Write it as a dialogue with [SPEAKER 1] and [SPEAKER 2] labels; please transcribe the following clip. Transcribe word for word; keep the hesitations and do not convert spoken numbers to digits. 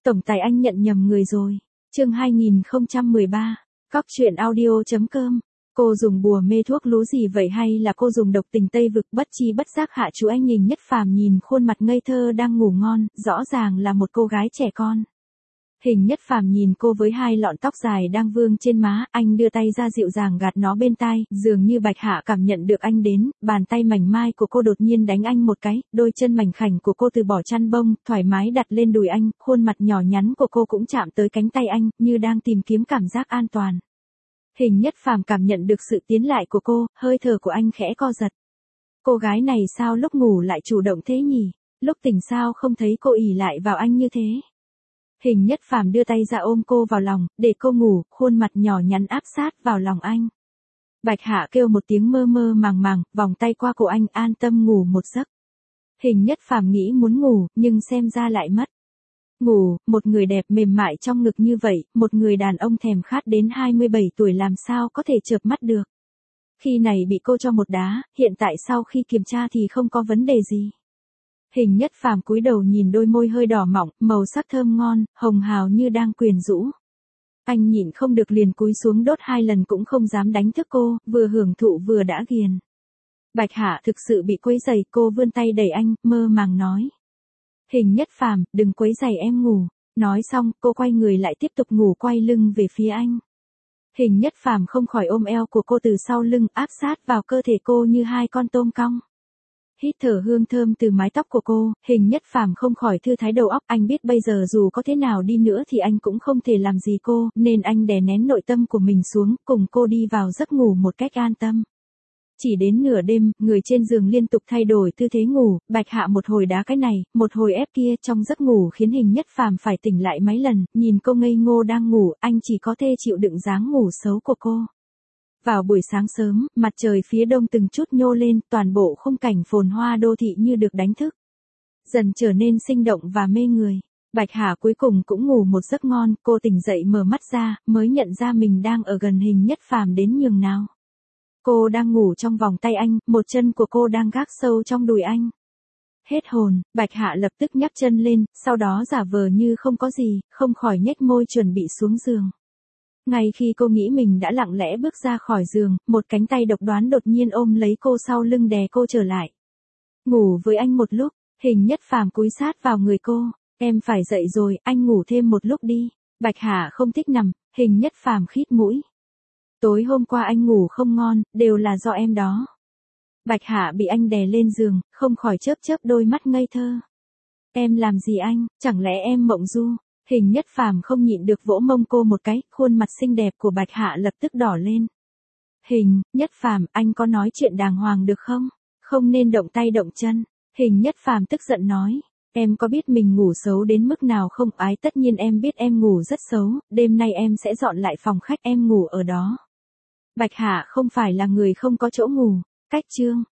[SPEAKER 1] Tổng tài anh nhận nhầm người rồi. Chương hai nghìn không trăm mười ba. Cóc truyện audio.com. Cô dùng bùa mê thuốc lú gì vậy, hay là cô dùng độc tình Tây Vực? Bất chi bất giác Hạ Chú Anh nhìn Nhất Phàm nhìn khuôn mặt ngây thơ đang ngủ ngon, rõ ràng là một cô gái trẻ con. Hình Nhất Phàm nhìn cô với hai lọn tóc dài đang vương trên má, anh đưa tay ra dịu dàng gạt nó bên tai, dường như Bạch Hạ cảm nhận được anh đến, bàn tay mảnh mai của cô đột nhiên đánh anh một cái, đôi chân mảnh khảnh của cô từ bỏ chăn bông, thoải mái đặt lên đùi anh, khuôn mặt nhỏ nhắn của cô cũng chạm tới cánh tay anh, như đang tìm kiếm cảm giác an toàn. Hình Nhất Phàm cảm nhận được sự tiến lại của cô, hơi thở của anh khẽ co giật. Cô gái này sao lúc ngủ lại chủ động thế nhỉ? Lúc tỉnh sao không thấy cô ỷ lại vào anh như thế? Hình Nhất Phàm đưa tay ra ôm cô vào lòng, để cô ngủ, khuôn mặt nhỏ nhắn áp sát vào lòng anh. Bạch Hạ kêu một tiếng mơ mơ màng màng, vòng tay qua cổ anh, an tâm ngủ một giấc. Hình Nhất Phàm nghĩ muốn ngủ, nhưng xem ra lại mất. Ngủ, một người đẹp mềm mại trong ngực như vậy, một người đàn ông thèm khát đến hai mươi bảy tuổi làm sao có thể chợp mắt được. Khi này bị cô cho một đá, hiện tại sau khi kiểm tra thì không có vấn đề gì. Hình Nhất Phàm cúi đầu nhìn đôi môi hơi đỏ mọng, màu sắc thơm ngon, hồng hào như đang quyến rũ. Anh nhịn không được liền cúi xuống đốt hai lần cũng không dám đánh thức cô, vừa hưởng thụ vừa đã ghiền. Bạch Hạ thực sự bị quấy rầy, cô vươn tay đẩy anh, mơ màng nói. Hình Nhất Phàm, đừng quấy rầy em ngủ. Nói xong, cô quay người lại tiếp tục ngủ quay lưng về phía anh. Hình Nhất Phàm không khỏi ôm eo của cô từ sau lưng, áp sát vào cơ thể cô như hai con tôm cong. Hít thở hương thơm từ mái tóc của cô, Hình Nhất Phàm không khỏi thư thái đầu óc, anh biết bây giờ dù có thế nào đi nữa thì anh cũng không thể làm gì cô, nên anh đè nén nội tâm của mình xuống, cùng cô đi vào giấc ngủ một cách an tâm. Chỉ đến nửa đêm, người trên giường liên tục thay đổi tư thế ngủ, Bạch Hạ một hồi đá cái này, một hồi ép kia, trong giấc ngủ khiến Hình Nhất Phàm phải tỉnh lại mấy lần, nhìn cô ngây ngô đang ngủ, anh chỉ có thể chịu đựng dáng ngủ xấu của cô. Vào buổi sáng sớm, mặt trời phía đông từng chút nhô lên, toàn bộ khung cảnh phồn hoa đô thị như được đánh thức. Dần trở nên sinh động và mê người. Bạch Hạ cuối cùng cũng ngủ một giấc ngon, cô tỉnh dậy mở mắt ra, mới nhận ra mình đang ở gần Hình Nhất Phàm đến nhường nào. Cô đang ngủ trong vòng tay anh, một chân của cô đang gác sâu trong đùi anh. Hết hồn, Bạch Hạ lập tức nhấc chân lên, sau đó giả vờ như không có gì, không khỏi nhếch môi chuẩn bị xuống giường. Ngay khi cô nghĩ mình đã lặng lẽ bước ra khỏi giường, một cánh tay độc đoán đột nhiên ôm lấy cô sau lưng đè cô trở lại. Ngủ với anh một lúc, Hình Nhất Phàm cúi sát vào người cô, em phải dậy rồi, anh ngủ thêm một lúc đi. Bạch Hạ không thích nằm, Hình Nhất Phàm khít mũi. Tối hôm qua anh ngủ không ngon, đều là do em đó. Bạch Hạ bị anh đè lên giường, không khỏi chớp chớp đôi mắt ngây thơ. Em làm gì anh, chẳng lẽ em mộng du? Hình Nhất Phàm không nhịn được vỗ mông cô một cái, khuôn mặt xinh đẹp của Bạch Hạ lập tức đỏ lên. Hình Nhất Phàm, anh có nói chuyện đàng hoàng được không? Không nên động tay động chân. Hình Nhất Phàm tức giận nói. Em có biết mình ngủ xấu đến mức nào không? Ái, tất nhiên em biết em ngủ rất xấu, đêm nay em sẽ dọn lại phòng khách em ngủ ở đó. Bạch Hạ không phải là người không có chỗ ngủ. Cách chương.